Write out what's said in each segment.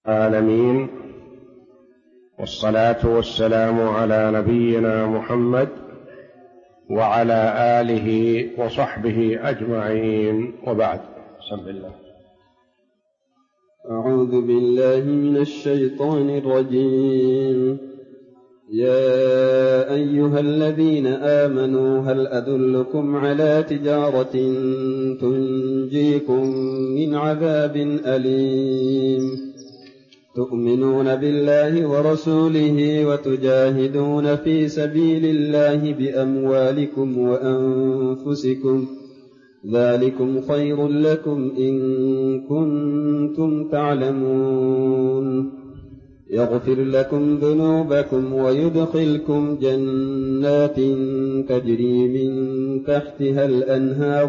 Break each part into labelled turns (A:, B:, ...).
A: العالمين، والصلاة والسلام على نبينا محمد وعلى آله وصحبه أجمعين، وبعد. بسم الله.
B: أعوذ بالله من الشيطان الرجيم. يا أيها الذين آمنوا هل أدلكم على تجارة تنجيكم من عذاب أليم تؤمنون بالله ورسوله وتجاهدون في سبيل الله بأموالكم وأنفسكم، ذلكم خير لكم إن كنتم تعلمون. يغفر لكم ذنوبكم ويدخلكم جنات تجري من تحتها الأنهار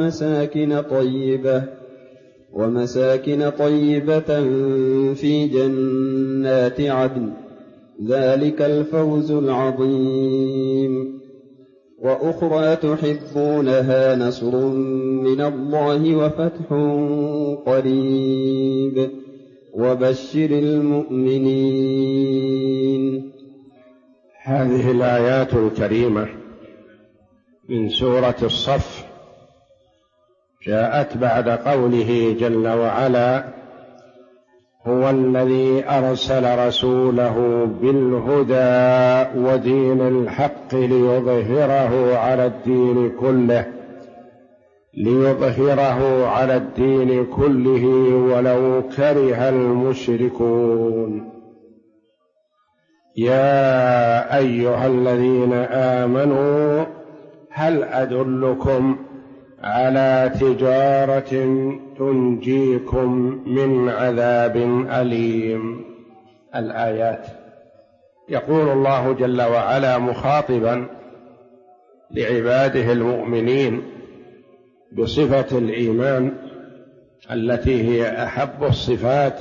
B: ومساكن طيبة في جنات عدن، ذلك الفوز العظيم. وأخرى تحبونها، نصر من الله وفتح قريب، وبشر المؤمنين.
A: هذه الآيات الكريمة من سورة الصف جاءت بعد قوله جل وعلا: هو الذي أرسل رسوله بالهدى ودين الحق ليظهره على الدين كله ولو كره المشركون. يا أيها الذين آمنوا هل أدلكم على تجارة تنجيكم من عذاب أليم. الآيات. يقول الله جل وعلا مخاطبا لعباده المؤمنين بصفة الإيمان التي هي أحب الصفات: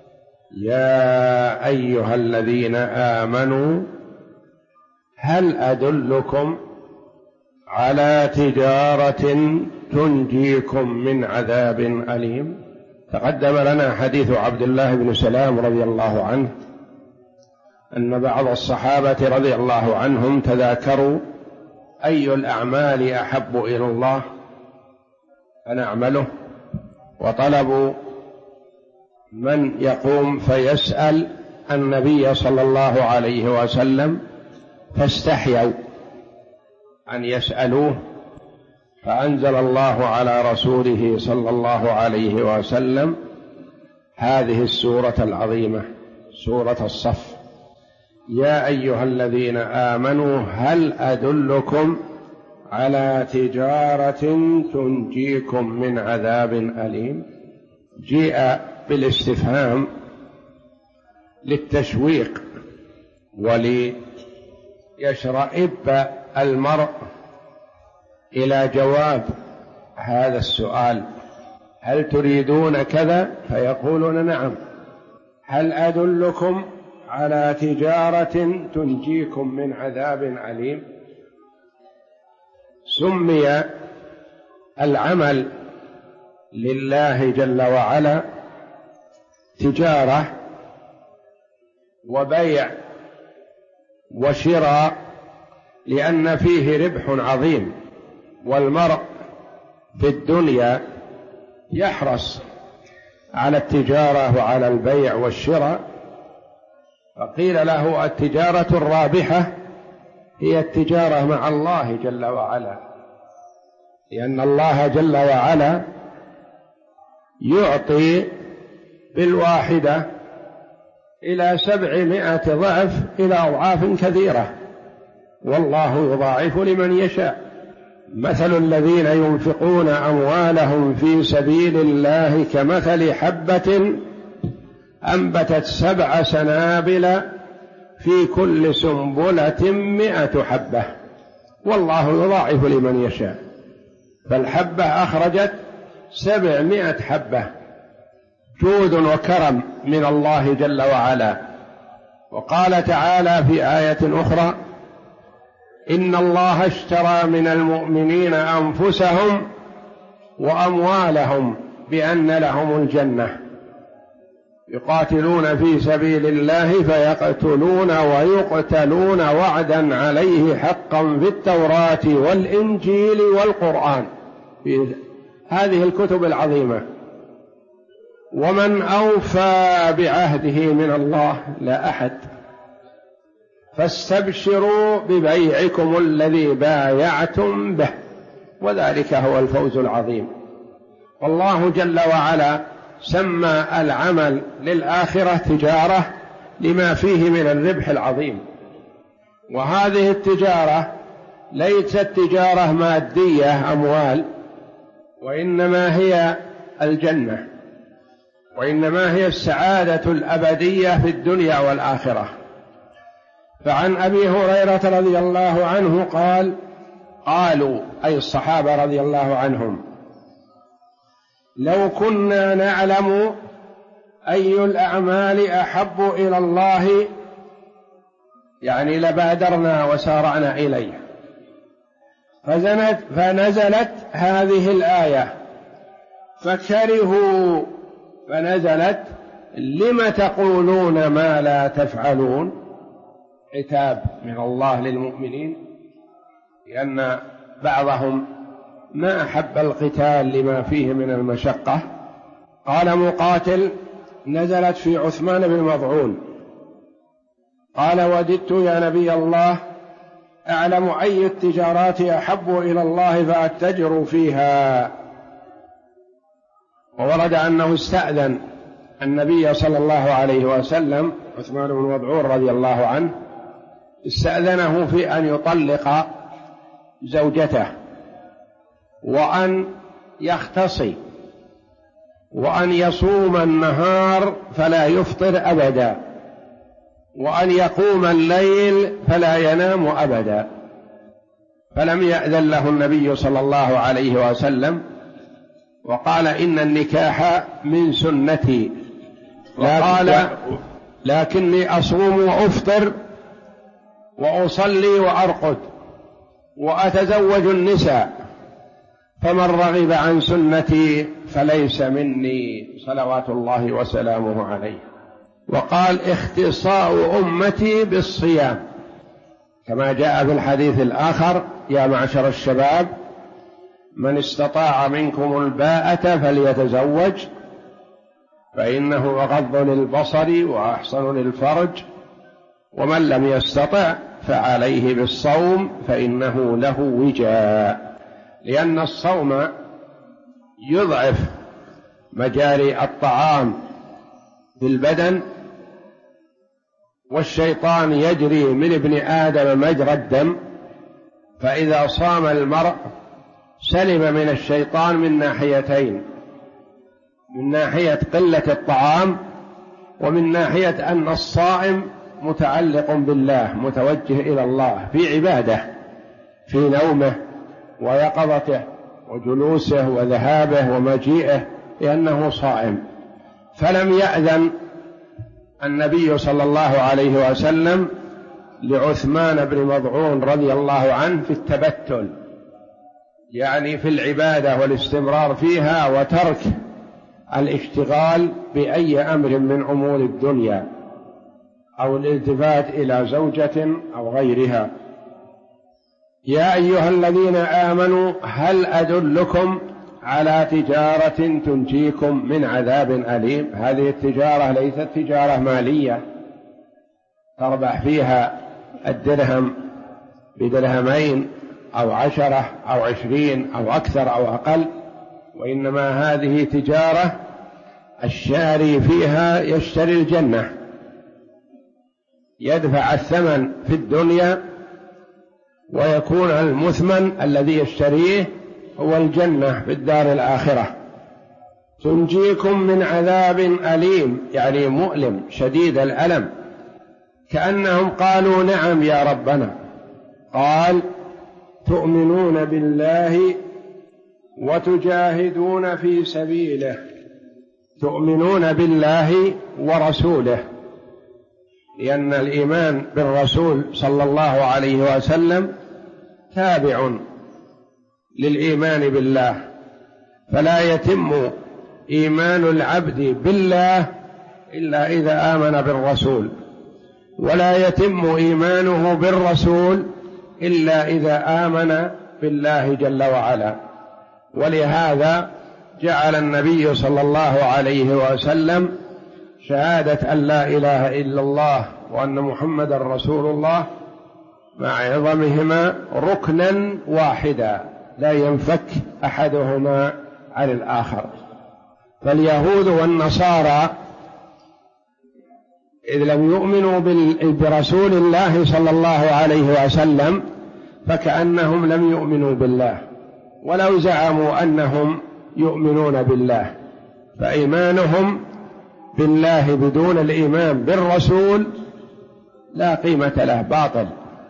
A: يا أيها الذين آمنوا هل أدلكم على تجارة تنجيكم من عذاب أليم. تقدم لنا حديث عبد الله بن سلام رضي الله عنه أن بعض الصحابة رضي الله عنهم تذاكروا أي الأعمال أحب إلى الله فنعمله، وطلبوا من يقوم فيسأل النبي صلى الله عليه وسلم، فاستحيوا أن يسألوه، فأنزل الله على رسوله صلى الله عليه وسلم هذه السورة العظيمة، سورة الصف: يا أيها الذين آمنوا هل أدلكم على تجارة تنجيكم من عذاب أليم. جيء بالاستفهام للتشويق وليشرئب المرء إلى جواب هذا السؤال: هل تريدون كذا؟ فيقولون نعم. هل أدلكم على تجارة تنجيكم من عذاب أليم. سمي العمل لله جل وعلا تجارة وبيع وشراء لأن فيه ربح عظيم، والمرء في الدنيا يحرص على التجارة وعلى البيع والشراء، فقيل له التجارة الرابحة هي التجارة مع الله جل وعلا، لأن الله جل وعلا يعطي بالواحدة إلى 700 ضعف إلى أضعاف كثيرة، والله يضاعف لمن يشاء. مثل الذين ينفقون أموالهم في سبيل الله كمثل حبة أنبتت 7 سنابل في كل سنبلة 100 حبة، والله يضاعف لمن يشاء. فالحبة أخرجت 700 حبة، جود وكرم من الله جل وعلا. وقال تعالى في آية أخرى: إن الله اشترى من المؤمنين أنفسهم وأموالهم بأن لهم الجنة يقاتلون في سبيل الله فيقتلون ويقتلون وعدا عليه حقا في التوراة والإنجيل والقرآن، في هذه الكتب العظيمة. ومن أوفى بعهده من الله لا أحد، فاستبشروا ببيعكم الذي بايعتم به، وذلك هو الفوز العظيم. والله جل وعلا سمى العمل للآخرة تجارة لما فيه من الربح العظيم، وهذه التجارة ليست تجارة مادية أموال، وإنما هي الجنة، وإنما هي السعادة الأبدية في الدنيا والآخرة. فعن أبي هريرة رضي الله عنه قال: قالوا أي الصحابة رضي الله عنهم: لو كنا نعلم أي الأعمال أحب إلى الله يعني لبادرنا وسارعنا إليه. فنزلت هذه الآية فكرهوا، فنزلت: لم تقولون ما لا تفعلون، عتاب من الله للمؤمنين، لأن بعضهم ما أحب القتال لما فيه من المشقة. قال مقاتل: نزلت في عثمان بن مظعون قال: وددت يا نبي الله أعلم أي التجارات أحب إلى الله فأتجر فيها. وورد أنه استأذن النبي صلى الله عليه وسلم، عثمان بن مظعون رضي الله عنه استأذنه في أن يطلق زوجته، وأن يختصي، وأن يصوم النهار فلا يفطر أبدا، وأن يقوم الليل فلا ينام أبدا، فلم يأذن له النبي صلى الله عليه وسلم، وقال: إن النكاح من سنتي، وقال: لكني أصوم وأفطر وأصلي وأرقد وأتزوج النساء، فمن رغب عن سنتي فليس مني، صلوات الله وسلامه عليه. وقال: اختصاء أمتي بالصيام، كما جاء في الحديث الآخر: يا معشر الشباب من استطاع منكم الباءة فليتزوج، فإنه أغض للبصر وأحسن للفرج، ومن لم يستطع فعليه بالصوم فإنه له وجاء، لأن الصوم يضعف مجاري الطعام في البدن، والشيطان يجري من ابن آدم مجرى الدم، فإذا صام المرء سلم من الشيطان من ناحيتين: من ناحية قلة الطعام، ومن ناحية أن الصائم متعلق بالله، متوجه إلى الله في عباده، في نومه ويقظته وجلوسه وذهابه ومجيئه، لأنه صائم. فلم يأذن النبي صلى الله عليه وسلم لعثمان بن مظعون رضي الله عنه في التبتل، يعني في العبادة والاستمرار فيها، وترك الاشتغال بأي أمر من أمور الدنيا أو الالتفات إلى زوجة أو غيرها. يا أيها الذين آمنوا هل أدلكم على تجارة تنجيكم من عذاب أليم؟ هذه التجارة ليست تجارة مالية تربح فيها الدرهم بدرهمين أو 10 أو 20 أو أكثر أو أقل، وإنما هذه تجارة الشاري فيها يشتري الجنة، يدفع الثمن في الدنيا، ويكون المثمن الذي يشتريه هو الجنة في الدار الآخرة. تنجيكم من عذاب أليم، يعني مؤلم شديد الألم. كأنهم قالوا: نعم يا ربنا. قال: تؤمنون بالله وتجاهدون في سبيله. تؤمنون بالله ورسوله، لأن الإيمان بالرسول صلى الله عليه وسلم تابع للإيمان بالله، فلا يتم إيمان العبد بالله إلا إذا آمن بالرسول، ولا يتم إيمانه بالرسول إلا إذا آمن بالله جل وعلا. ولهذا جعل النبي صلى الله عليه وسلم شهادة أن لا إله إلا الله وأن محمد رسول الله مع عظمهما ركنا واحدا لا ينفك أحدهما عن الآخر. فاليهود والنصارى إذ لم يؤمنوا برسول الله صلى الله عليه وسلم فكأنهم لم يؤمنوا بالله، ولو زعموا أنهم يؤمنون بالله، فإيمانهم بالله بدون الإيمان بالرسول لا قيمة له، باطل،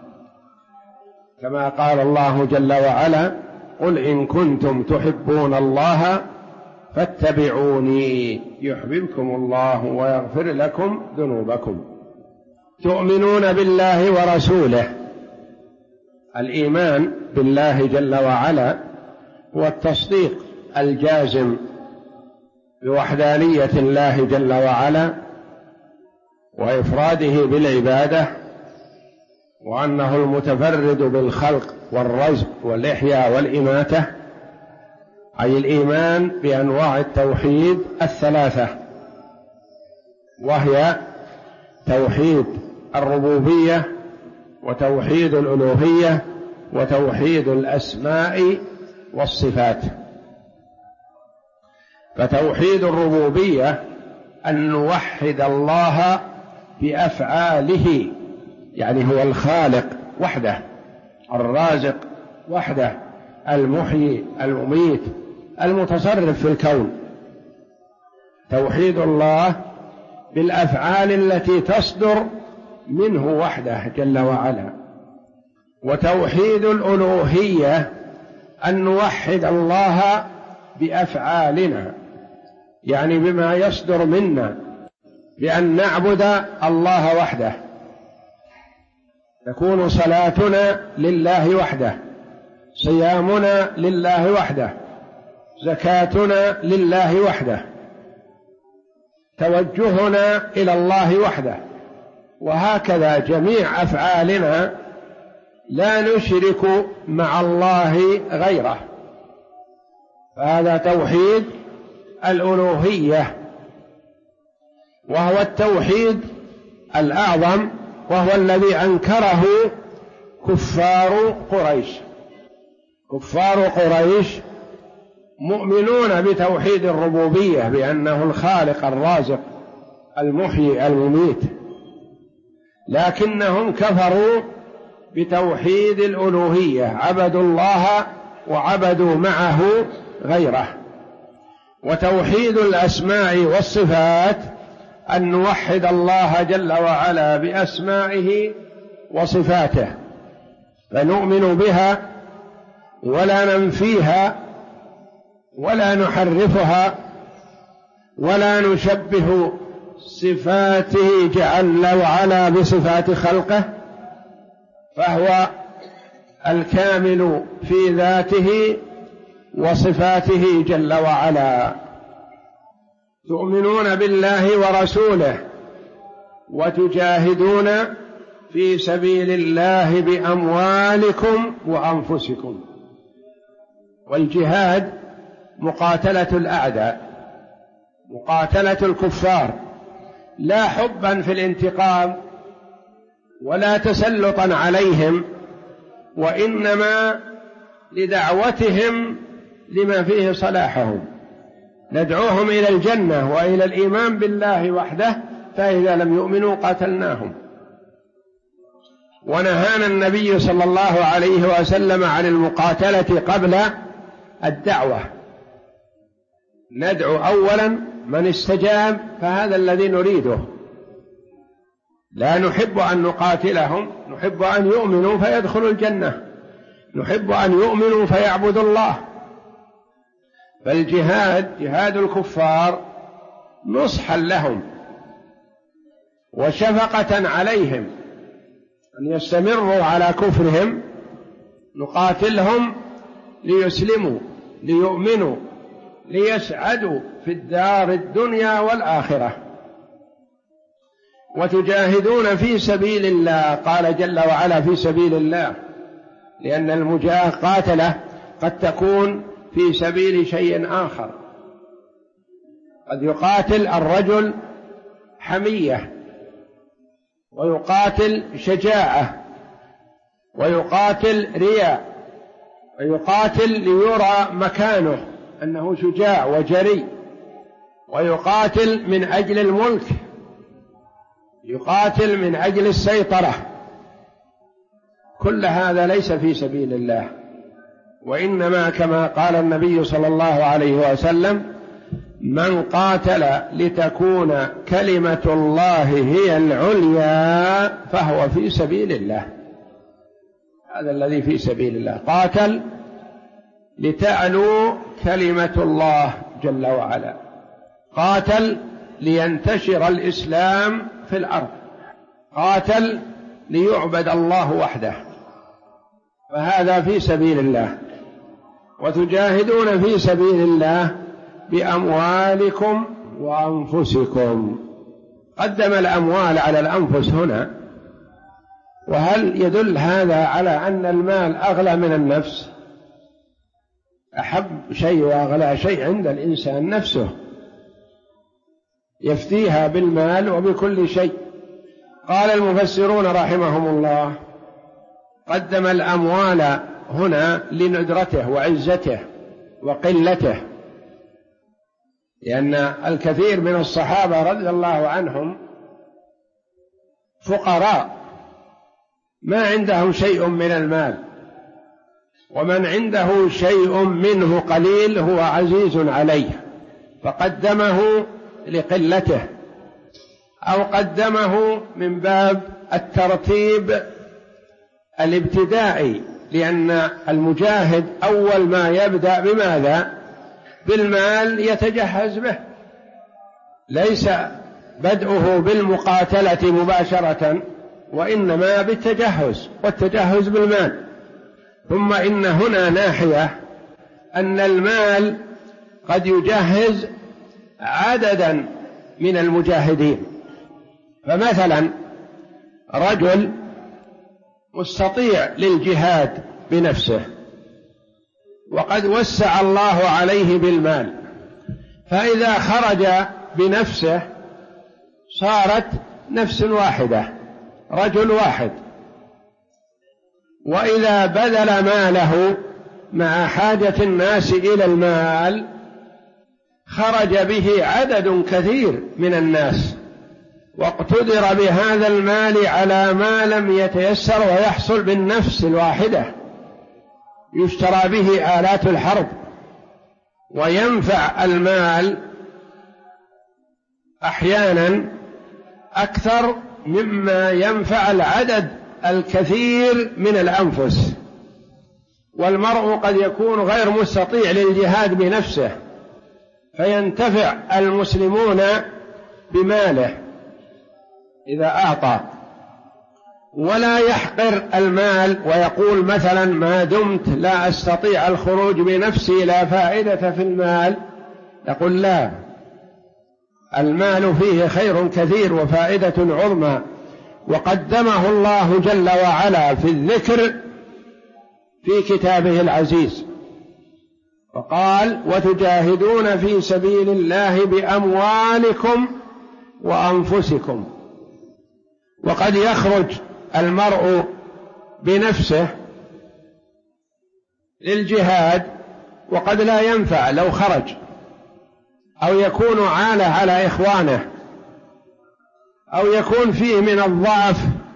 A: كما قال الله جل وعلا: قل إن كنتم تحبون الله فاتبعوني يحببكم الله ويغفر لكم ذنوبكم. تؤمنون بالله ورسوله. الإيمان بالله جل وعلا هو التصديق الجازم بوحدانية الله جل وعلا وإفراده بالعبادة، وأنه المتفرد بالخلق والرزق والإحياء والإماتة، أي الإيمان بأنواع التوحيد الثلاثة، وهي توحيد الربوبية وتوحيد الألوهية وتوحيد الأسماء والصفات. فتوحيد الربوبية أن نوحد الله بأفعاله، يعني هو الخالق وحده، الرازق وحده، المحيي المميت المتصرف في الكون. توحيد الله بالأفعال التي تصدر منه وحده جل وعلا. وتوحيد الألوهية أن نوحد الله بأفعالنا، يعني بما يصدر منا، بأن نعبد الله وحده، تكون صلاتنا لله وحده، صيامنا لله وحده، زكاتنا لله وحده، توجهنا إلى الله وحده، وهكذا جميع أفعالنا لا نشرك مع الله غيره. فهذا توحيد الألوهية، وهو التوحيد الأعظم، وهو الذي أنكره كفار قريش. كفار قريش مؤمنون بتوحيد الربوبية بأنه الخالق الرازق المحيي المميت، لكنهم كفروا بتوحيد الألوهية، عبدوا الله وعبدوا معه غيره. وتوحيد الأسماء والصفات أن نوحد الله جل وعلا بأسمائه وصفاته، فنؤمن بها ولا ننفيها ولا نحرفها ولا نشبه صفاته جل وعلا بصفات خلقه، فهو الكامل في ذاته وصفاته جل وعلا. تؤمنون بالله ورسوله وتجاهدون في سبيل الله بأموالكم وأنفسكم. والجهاد مقاتلة الأعداء، مقاتلة الكفار، لا حبا في الانتقام ولا تسلطا عليهم، وإنما لدعوتهم لما فيه صلاحهم، ندعوهم إلى الجنة وإلى الإيمان بالله وحده، فإذا لم يؤمنوا قاتلناهم. ونهانا النبي صلى الله عليه وسلم عن المقاتلة قبل الدعوة، ندعو أولا من استجاب فهذا الذي نريده، لا نحب أن نقاتلهم، نحب أن يؤمنوا فيدخلوا الجنة، نحب أن يؤمنوا فيعبدوا الله. فالجهاد جهاد الكفار نصحا لهم وشفقة عليهم أن يستمروا على كفرهم، نقاتلهم ليسلموا ليؤمنوا ليسعدوا في الدار الدنيا والآخرة. وتجاهدون في سبيل الله، قال جل وعلا في سبيل الله، لأن المقاتلة قد تكون في سبيل شيء آخر. قد يقاتل الرجل حمية، ويقاتل شجاعة، ويقاتل رياء، ويقاتل ليرى مكانه أنه شجاع وجريء، ويقاتل من أجل الملك، يقاتل من أجل السيطرة. كل هذا ليس في سبيل الله، وإنما كما قال النبي صلى الله عليه وسلم: من قاتل لتكون كلمة الله هي العليا فهو في سبيل الله. هذا الذي في سبيل الله، قاتل لتعلو كلمة الله جل وعلا، قاتل لينتشر الإسلام في الأرض، قاتل ليعبد الله وحده، فهذا في سبيل الله. وتجاهدون في سبيل الله بأموالكم وأنفسكم. قدم الأموال على الأنفس هنا، وهل يدل هذا على أن المال أغلى من النفس؟ أحب شيء وأغلى شيء عند الإنسان نفسه، يفديها بالمال وبكل شيء. قال المفسرون رحمهم الله: قدم الأموال هنا لندرته وعزته وقلته، لأن الكثير من الصحابة رضي الله عنهم فقراء ما عندهم شيء من المال، ومن عنده شيء منه قليل هو عزيز عليه، فقدمه لقلته، أو قدمه من باب الترتيب الابتدائي، لأن المجاهد أول ما يبدأ بماذا؟ بالمال يتجهز به، ليس بدءه بالمقاتلة مباشرة، وإنما بالتجهز، والتجهز بالمال. ثم إن هنا ناحية أن المال قد يجهز عددا من المجاهدين، فمثلا رجل مستطيع للجهاد بنفسه وقد وسع الله عليه بالمال، فإذا خرج بنفسه صارت نفس واحدة، رجل واحد، وإذا بذل ماله مع حاجة الناس إلى المال خرج به عدد كثير من الناس، واقتدر بهذا المال على ما لم يتيسر ويحصل بالنفس الواحدة، يشترى به آلات الحرب، وينفع المال أحيانا أكثر مما ينفع العدد الكثير من الأنفس. والمرء قد يكون غير مستطيع للجهاد بنفسه، فينتفع المسلمون بماله إذا أعطى، ولا يحقر المال ويقول مثلا ما دمت لا أستطيع الخروج بنفسي لا فائدة في المال. يقول لا، المال فيه خير كثير وفائدة عظمى، وقدمه الله جل وعلا في الذكر في كتابه العزيز، وقال: وتجاهدون في سبيل الله بأموالكم وأنفسكم. وقد يخرج المرء بنفسه للجهاد وقد لا ينفع لو خرج، أو يكون عالة على إخوانه، أو يكون فيه من الضعف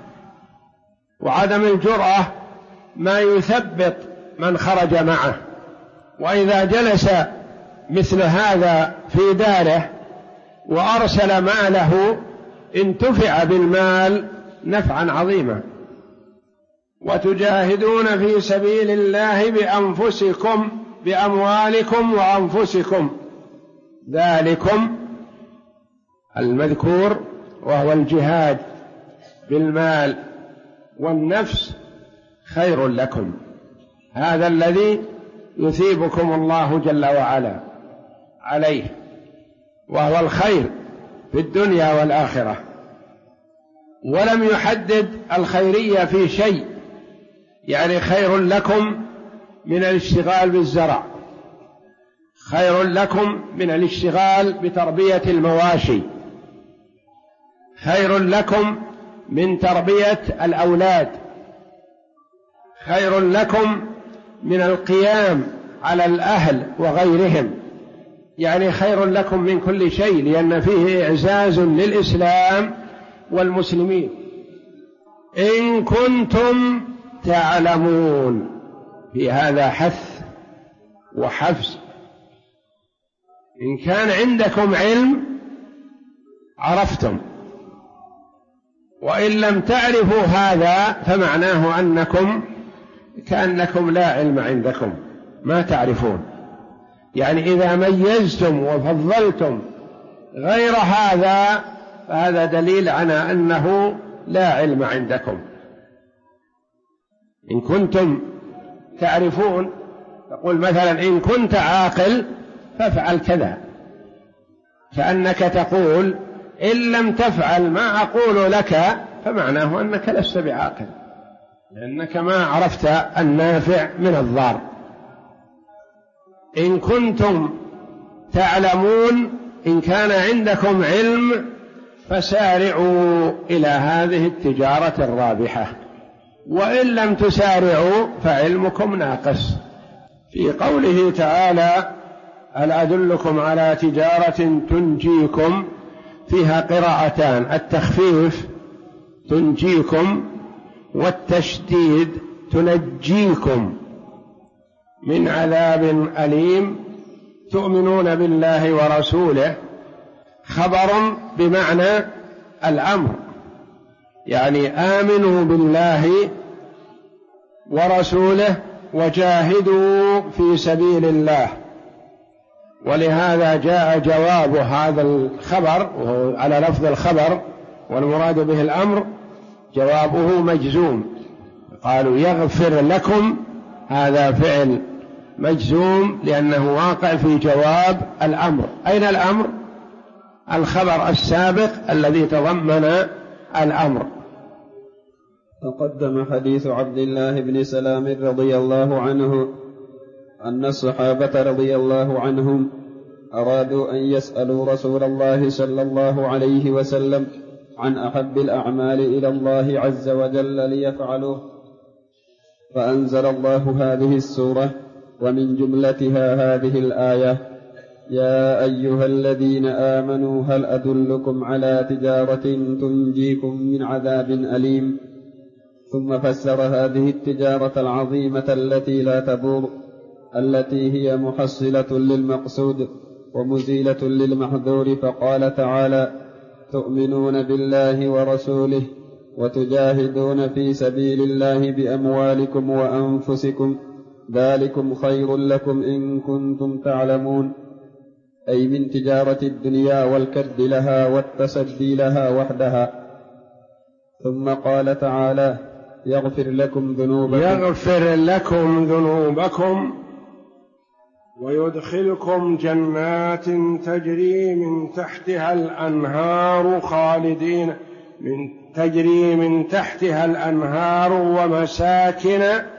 A: وعدم الجرأة ما يثبط من خرج معه. وإذا جلس مثل هذا في داره وأرسل ماله انتفع بالمال نفعا عظيما. وتجاهدون في سبيل الله بأنفسكم بأموالكم وأنفسكم، ذلكم المذكور وهو الجهاد بالمال والنفس خير لكم، هذا الذي يثيبكم الله جل وعلا عليه، وهو الخير في الدنيا والآخرة. ولم يحدد الخيرية في شيء، يعني خير لكم من الاشتغال بالزرع، خير لكم من الاشتغال بتربية المواشي، خير لكم من تربية الأولاد، خير لكم من القيام على الأهل وغيرهم، يعني خير لكم من كل شيء، لأن فيه إعزاز للإسلام والمسلمين. إن كنتم تعلمون، في هذا حث وحفز. إن كان عندكم علم عرفتم، وإن لم تعرفوا هذا فمعناه أنكم كأنكم لا علم عندكم، ما تعرفون. يعني إذا ميزتم وفضلتم غير هذا فهذا دليل على أنه لا علم عندكم. إن كنتم تعرفون، تقول مثلا إن كنت عاقل فافعل كذا، كأنك تقول إن لم تفعل ما أقول لك فمعناه أنك لست بعاقل، لأنك ما عرفت النافع من الضار. إن كنتم تعلمون، إن كان عندكم علم فسارعوا إلى هذه التجارة الرابحة، وإن لم تسارعوا فعلمكم ناقص. في قوله تعالى هل أدلكم على تجارة تنجيكم، فيها قراءتان، التخفيف تنجيكم والتشديد تنجيكم من عذاب أليم. تؤمنون بالله ورسوله، خبر بمعنى الأمر، يعني آمنوا بالله ورسوله وجاهدوا في سبيل الله. ولهذا جاء جواب هذا الخبر وهو على لفظ الخبر والمراد به الأمر، جوابه مجزوم. قالوا يغفر لكم، هذا فعل مجزوم لأنه واقع في جواب الأمر. أين الأمر؟ الخبر السابق الذي تضمن الأمر.
B: تقدم حديث عبد الله بن سلام رضي الله عنه أن الصحابة رضي الله عنهم أرادوا أن يسألوا رسول الله صلى الله عليه وسلم عن أحب الأعمال إلى الله عز وجل ليفعلوه، فأنزل الله هذه السورة، ومن جملتها هذه الآية: يا أيها الذين آمنوا هل أدلكم على تجارة تنجيكم من عذاب أليم. ثم فسر هذه التجارة العظيمة التي لا تبور، التي هي محصلة للمقصود ومزيلة للمحذور، فقال تعالى: تؤمنون بالله ورسوله وتجاهدون في سبيل الله بأموالكم وأنفسكم، ذلكم خير لكم إن كنتم تعلمون، أي من تجارة الدنيا والكد لها والتصدي لها وحدها. ثم قال تعالى: يغفر لكم ذنوبكم
A: ويدخلكم جنات تجري من تحتها الأنهار ومساكن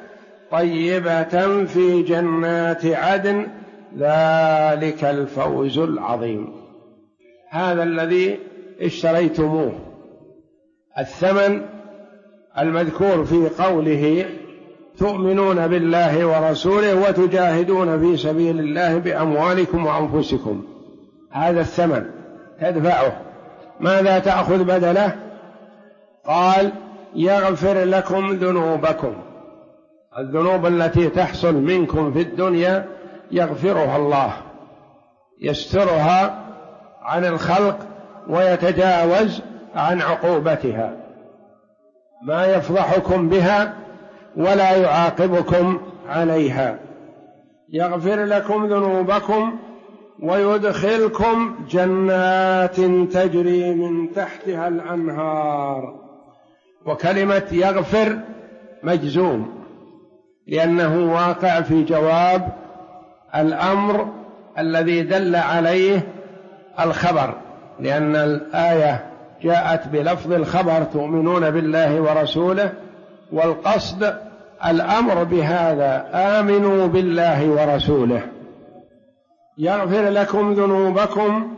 A: طيبة في جنات عدن، ذلك الفوز العظيم. هذا الذي اشتريتموه، الثمن المذكور في قوله تؤمنون بالله ورسوله وتجاهدون في سبيل الله بأموالكم وأنفسكم، هذا الثمن تدفعه. ماذا تأخذ بدله؟ قال: يغفر لكم ذنوبكم، الذنوب التي تحصل منكم في الدنيا يغفرها الله، يسترها عن الخلق ويتجاوز عن عقوبتها، ما يفضحكم بها ولا يعاقبكم عليها. يغفر لكم ذنوبكم ويدخلكم جنات تجري من تحتها الأنهار. وكلمة يغفر مجزوم لأنه واقع في جواب الأمر الذي دل عليه الخبر، لأن الآية جاءت بلفظ الخبر تؤمنون بالله ورسوله، والقصد الأمر بهذا آمنوا بالله ورسوله يغفر لكم ذنوبكم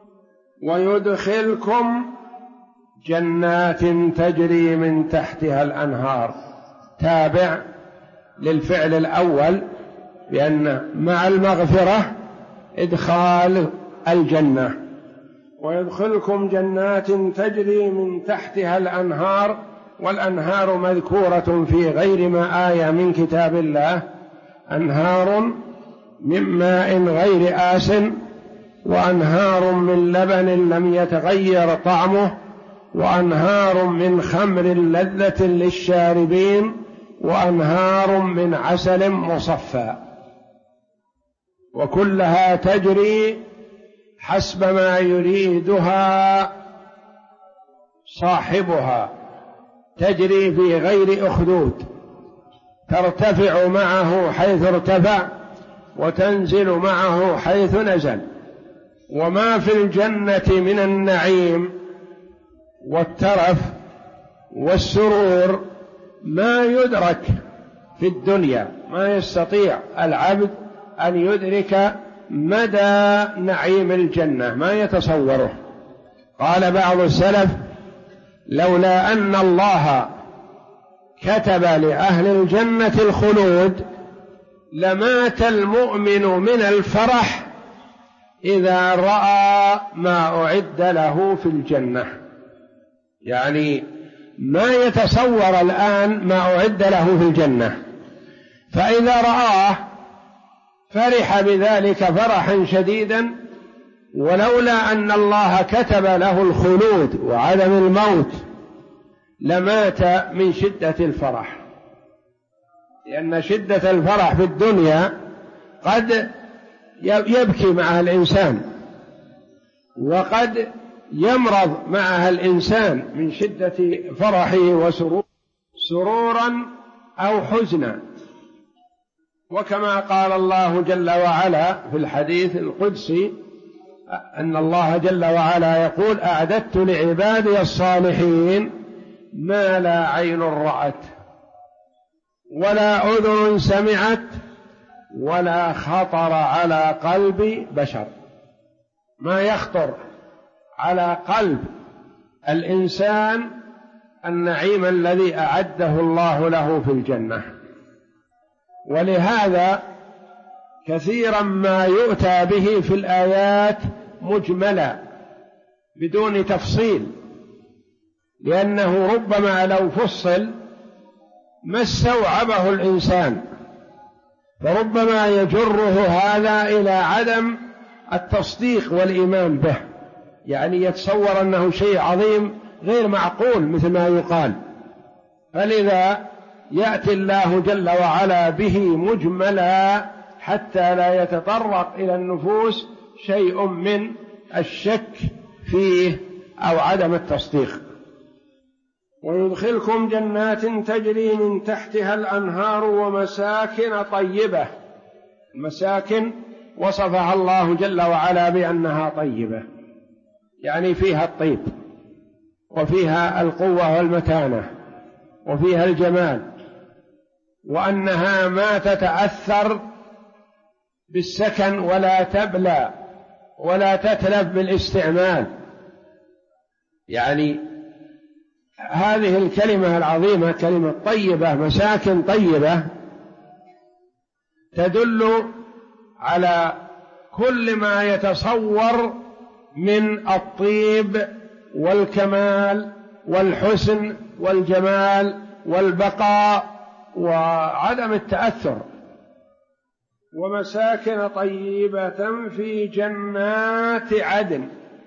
A: ويدخلكم جنات تجري من تحتها الأنهار، تابع للفعل الأول، بأن مع المغفرة إدخال الجنة. ويدخلكم جنات تجري من تحتها الأنهار، والأنهار مذكورة في غير ما آية من كتاب الله، أنهار من ماء غير آسن، وأنهار من لبن لم يتغير طعمه، وأنهار من خمر لذة للشاربين، وأنهار من عسل مصفى، وكلها تجري حسب ما يريدها صاحبها، تجري في غير أخدود، ترتفع معه حيث ارتفع وتنزل معه حيث نزل. وما في الجنة من النعيم والترف والسرور ما يدرك في الدنيا، ما يستطيع العبد أن يدرك مدى نعيم الجنة، ما يتصوره. قال بعض السلف: لولا أن الله كتب لأهل الجنة الخلود لمات المؤمن من الفرح إذا رأى ما أعد له في الجنة. يعني ما يتصور الآن ما أعد له في الجنة، فإذا رآه فرح بذلك فرحا شديدا، ولولا أن الله كتب له الخلود وعدم الموت لمات من شدة الفرح، لأن شدة الفرح في الدنيا قد يبكي معها الإنسان، وقد يمرض معها الإنسان من شدة فرحه وسرور، سرورا أو حزنا. وكما قال الله جل وعلا في الحديث القدسي أن الله جل وعلا يقول: أعددت لعبادي الصالحين ما لا عين رأت ولا أذن سمعت ولا خطر على قلب بشر. ما يخطر على قلب الإنسان النعيم الذي أعده الله له في الجنة. ولهذا كثيرا ما يؤتى به في الآيات مجملا بدون تفصيل، لأنه ربما لو فصل ما استوعبه الإنسان، فربما يجره هذا إلى عدم التصديق والإيمان به، يعني يتصور أنه شيء عظيم غير معقول مثل ما يقال. فلذا يأتي الله جل وعلا به مجملا حتى لا يتطرق إلى النفوس شيء من الشك فيه أو عدم التصديق. ويدخلكم جنات تجري من تحتها الأنهار ومساكن طيبة. المساكن وصفها الله جل وعلا بأنها طيبة، يعني فيها الطيب وفيها القوة والمتانة وفيها الجمال، وأنها ما تتأثر بالسكن ولا تبلى ولا تتلف بالاستعمال. يعني هذه الكلمة العظيمة كلمة طيبة، مساكن طيبة، تدل على كل ما يتصور من الطيب والكمال والحسن والجمال والبقاء وعدم التأثر. ومساكن طيبة في جنات عدن.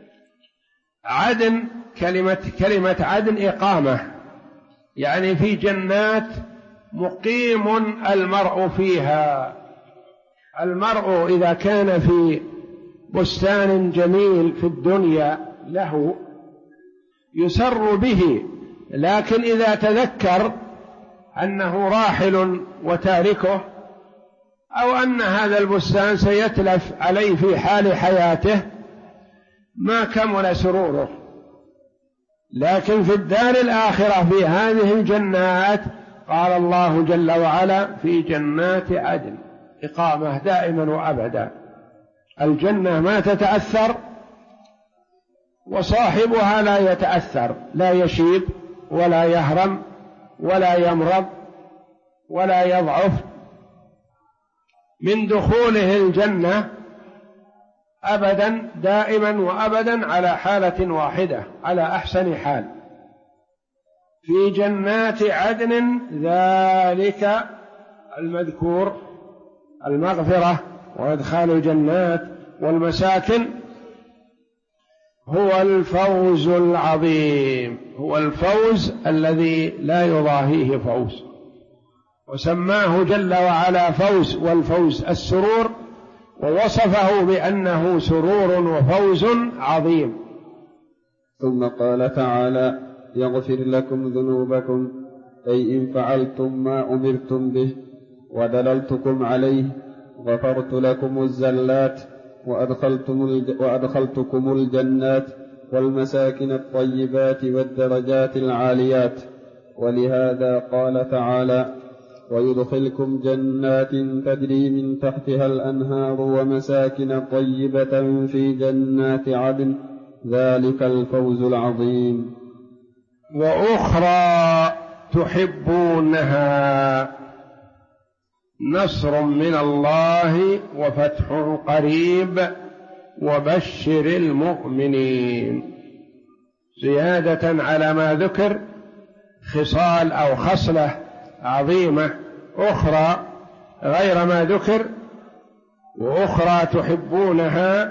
A: عدن كلمة عدن إقامة، يعني في جنات مقيم المرء فيها. المرء إذا كان في بستان جميل في الدنيا له يسر به، لكن إذا تذكر أنه راحل وتاركه، أو أن هذا البستان سيتلف عليه في حال حياته، ما كمل سروره. لكن في الدار الآخرة في هذه الجنات قال الله جل وعلا في جنات عدن إقامة دائما وأبدا. الجنة ما تتأثر وصاحبها لا يتأثر، لا يشيب ولا يهرم ولا يمرض ولا يضعف من دخوله الجنة أبدا، دائما وأبدا على حالة واحدة، على أحسن حال. في جنات عدن ذلك المذكور، المغفرة وإدخال الجنات والمساكن، هو الفوز العظيم، هو الفوز الذي لا يضاهيه فوز، وسماه جل وعلا فوز، والفوز السرور، ووصفه بأنه سرور وفوز عظيم.
B: ثم قال تعالى: يغفر لكم ذنوبكم، أي إن فعلتم ما أمرتم به ودللتكم عليه غفرت لكم الزلات وأدخلتكم الجنات والمساكن الطيبات والدرجات العاليات. ولهذا قال تعالى: ويدخلكم جنات تجري من تحتها الأنهار ومساكن طيبة في جنات عدن ذلك الفوز العظيم.
A: وأخرى تحبونها نصر من الله وفتح قريب وبشر المؤمنين. زيادة على ما ذكر خصال أو خصلة عظيمة أخرى غير ما ذكر. وأخرى تحبونها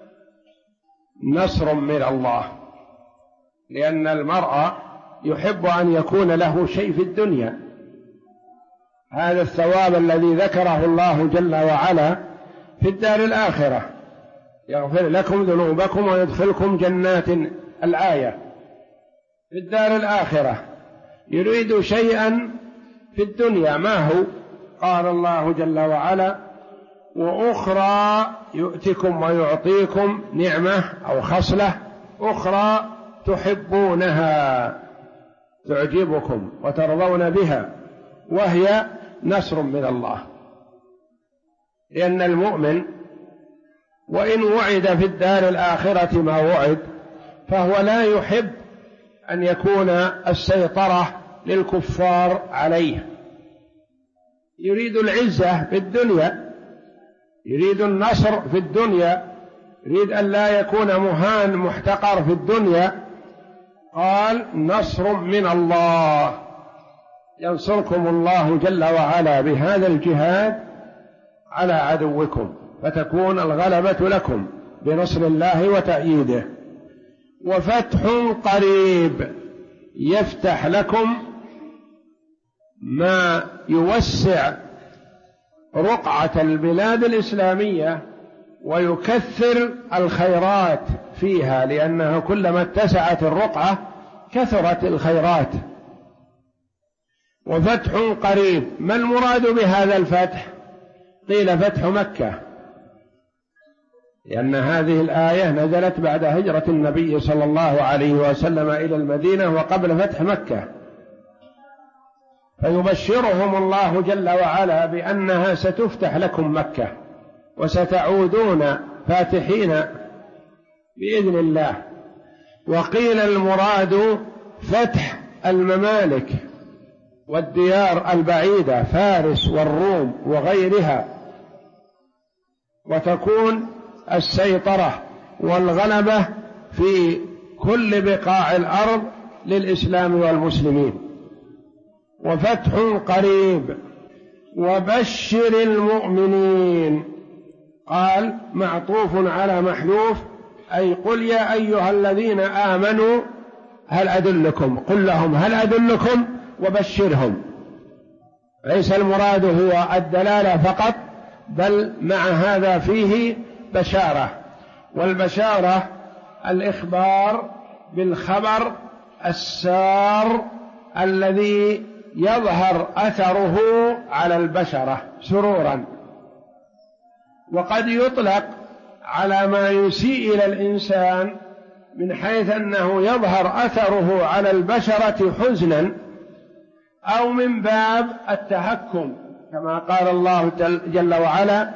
A: نصر من الله، لأن المرء يحب أن يكون له شيء في الدنيا، هذا الثواب الذي ذكره الله جل وعلا في الدار الآخرة، يغفر لكم ذنوبكم ويدخلكم جنات، الآية في الدار الآخرة. يريد شيئا في الدنيا، ما هو؟ قال الله جل وعلا: وأخرى يؤتكم ويعطيكم نعمة أو خصلة أخرى تحبونها تعجبكم وترضون بها، وهي نصر من الله. لأن المؤمن وإن وعد في الدار الآخرة ما وعد، فهو لا يحب أن يكون السيطرة للكفار عليه، يريد العزة في الدنيا، يريد النصر في الدنيا، يريد أن لا يكون مهان محتقر في الدنيا. قال: نصر من الله، ينصركم الله جل وعلا بهذا الجهاد على عدوكم، فتكون الغلبة لكم بنصر الله وتأييده. وفتح قريب، يفتح لكم ما يوسع رقعة البلاد الإسلامية ويكثر الخيرات فيها، لأنه كلما اتسعت الرقعة كثرت الخيرات. وفتح قريب، ما المراد بهذا الفتح؟ قيل فتح مكة، لأن هذه الآية نزلت بعد هجرة النبي صلى الله عليه وسلم إلى المدينة وقبل فتح مكة، فيبشرهم الله جل وعلا بأنها ستفتح لكم مكة وستعودون فاتحين بإذن الله. وقيل المراد فتح الممالك والديار البعيدة، فارس والروم وغيرها، وتكون السيطرة والغلبة في كل بقاع الأرض للإسلام والمسلمين. وفتح قريب وبشر المؤمنين، قال معطوف على محذوف، أي قل يا أيها الذين آمنوا هل أدلكم، قل لهم هل أدلكم وبشرهم. ليس المراد هو الدلالة فقط، بل مع هذا فيه بشارة، والبشارة الإخبار بالخبر السار الذي يظهر أثره على البشرة سرورا. وقد يطلق على ما يسيء إلى الإنسان من حيث أنه يظهر أثره على البشرة حزنا، أو من باب التهكم كما قال الله جل وعلا: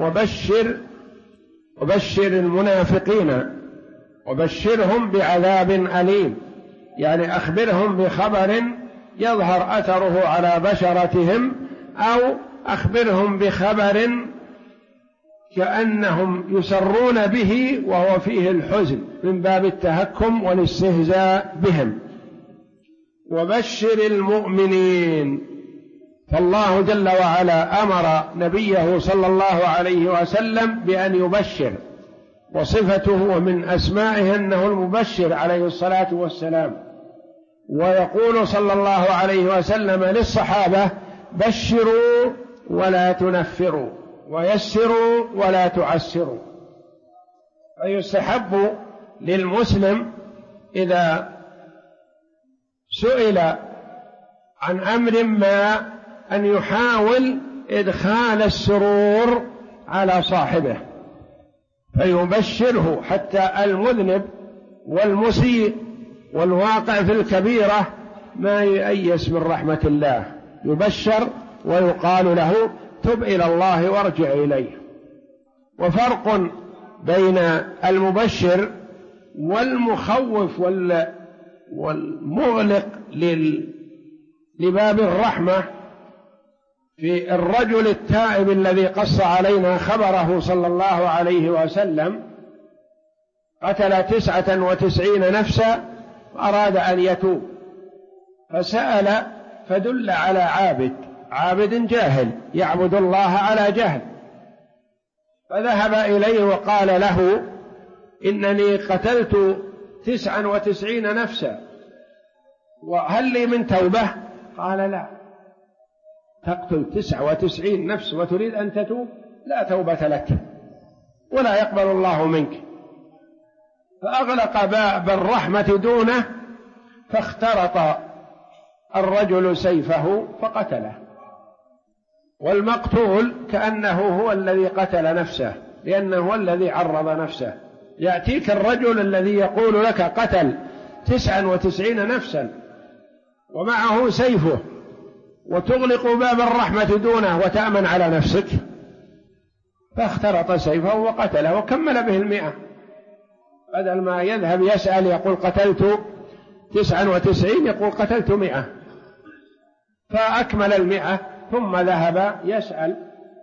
A: وبشر المنافقين وبشرهم بعذاب أليم، يعني أخبرهم بخبر يظهر أثره على بشرتهم، أو أخبرهم بخبر كأنهم يسرون به وهو فيه الحزن، من باب التهكم والاستهزاء بهم. وبشر المؤمنين، فالله جل وعلا أمر نبيه صلى الله عليه وسلم بأن يبشر، وصفته ومن أسمائه أنه المبشر عليه الصلاة والسلام. ويقول صلى الله عليه وسلم للصحابة: بشروا ولا تنفروا، ويسروا ولا تعسروا. فيستحب للمسلم إذا سئل عن أمر ما أن يحاول إدخال السرور على صاحبه، فيبشره، حتى المذنب والمسيء والواقع في الكبيرة ما ييأس من رحمة الله، يبشر ويقال له: تب إلى الله وارجع إليه. وفرق بين المبشر والمخوف والمغلق لباب الرحمة في الرجل التائب الذي قص علينا خبره صلى الله عليه وسلم، قتل 99 نفسا وأراد أن يتوب، فسأل فدل على عابد جاهل يعبد الله على جهل، فذهب إليه وقال له: إنني قتلت 99 نفسا، وهل لي من توبة؟ قال: لا. تقتل 99 نفس وتريد أن تتوب؟ لا توبة لك ولا يقبل الله منك. فأغلق باب الرحمة دونه، فاخترط الرجل سيفه فقتله، والمقتول كأنه هو الذي قتل نفسه، لأنه هو الذي عرض نفسه. يأتيك الرجل الذي يقول لك قتل 99 نفسا ومعه سيفه، وتغلق باب الرحمة دونه وتأمن على نفسك، فاخترط سيفه وقتله وكمل به 100، بدل ما يذهب يسأل يقول قتلت 99 يقول قتلت 100، فأكمل 100، ثم ذهب يسأل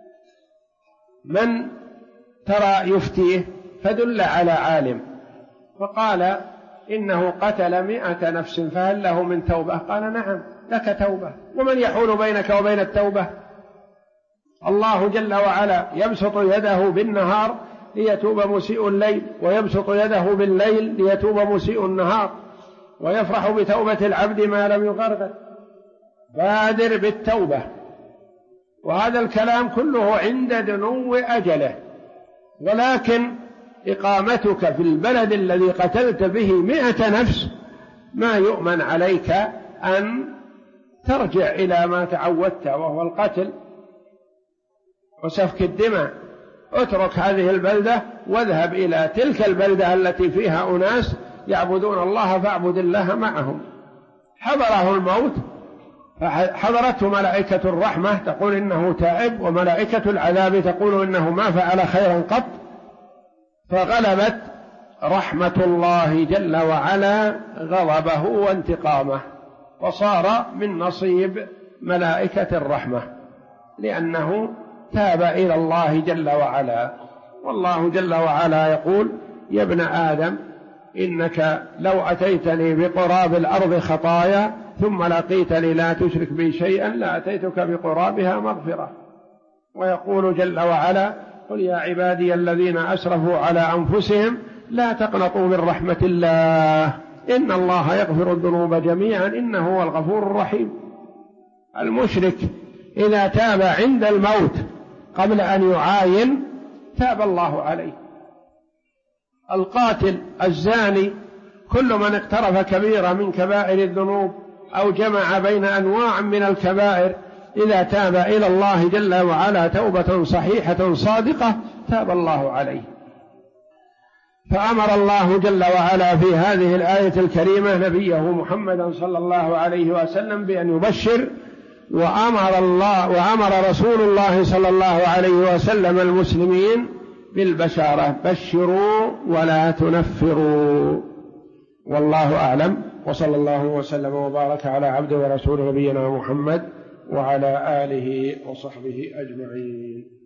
A: من ترى يفتيه، فدل على عالم، فقال: إنه قتل 100 نفس فهل له من توبة؟ قال: نعم لك توبة. ومن يحول بينك وبين التوبة؟ الله جل وعلا يبسط يده بالنهار ليتوب مسيء الليل، ويبسط يده بالليل ليتوب مسيء النهار، ويفرح بتوبة العبد ما لم يغرغر. بادر بالتوبة. وهذا الكلام كله عند دنو أجله، ولكن إقامتك في البلد الذي قتلت به 100 نفس ما يؤمن عليك أن ترجع إلى ما تعودت، وهو القتل وسفك الدماء. اترك هذه البلدة واذهب إلى تلك البلدة التي فيها أناس يعبدون الله فاعبد الله معهم. حضره الموت فحضرته ملائكة الرحمة تقول إنه تائب، وملائكة العذاب تقول إنه ما فعل خيرا قط، فغلبت رحمة الله جل وعلا غضبه وانتقامه، وصار من نصيب ملائكة الرحمة لأنه تاب إلى الله جل وعلا. والله جل وعلا يقول: يا ابن آدم إنك لو أتيتني بقراب الأرض خطايا ثم لقيتني لا تشرك بي شيئا لأتيتك بقرابها مغفرة. ويقول جل وعلا: قل يا عبادي الذين أسرفوا على أنفسهم لا تقنطوا من رحمة الله إن الله يغفر الذنوب جميعا إنه هو الغفور الرحيم. المشرك إذا تاب عند الموت قبل أن يعاين تاب الله عليه. القاتل، الزاني، كل من اقترف كبيرة من كبائر الذنوب أو جمع بين أنواع من الكبائر إذا تاب إلى الله جل وعلا توبة صحيحة صادقة تاب الله عليه. فأمر الله جل وعلا في هذه الآية الكريمة نبيه محمدا صلى الله عليه وسلم بأن يبشر، وأمر رسول الله صلى الله عليه وسلم المسلمين بالبشارة: بشروا ولا تنفروا. والله أعلم، وصلى الله وسلم وبارك على عبده ورسوله نبينا محمد وعلى آله وصحبه أجمعين.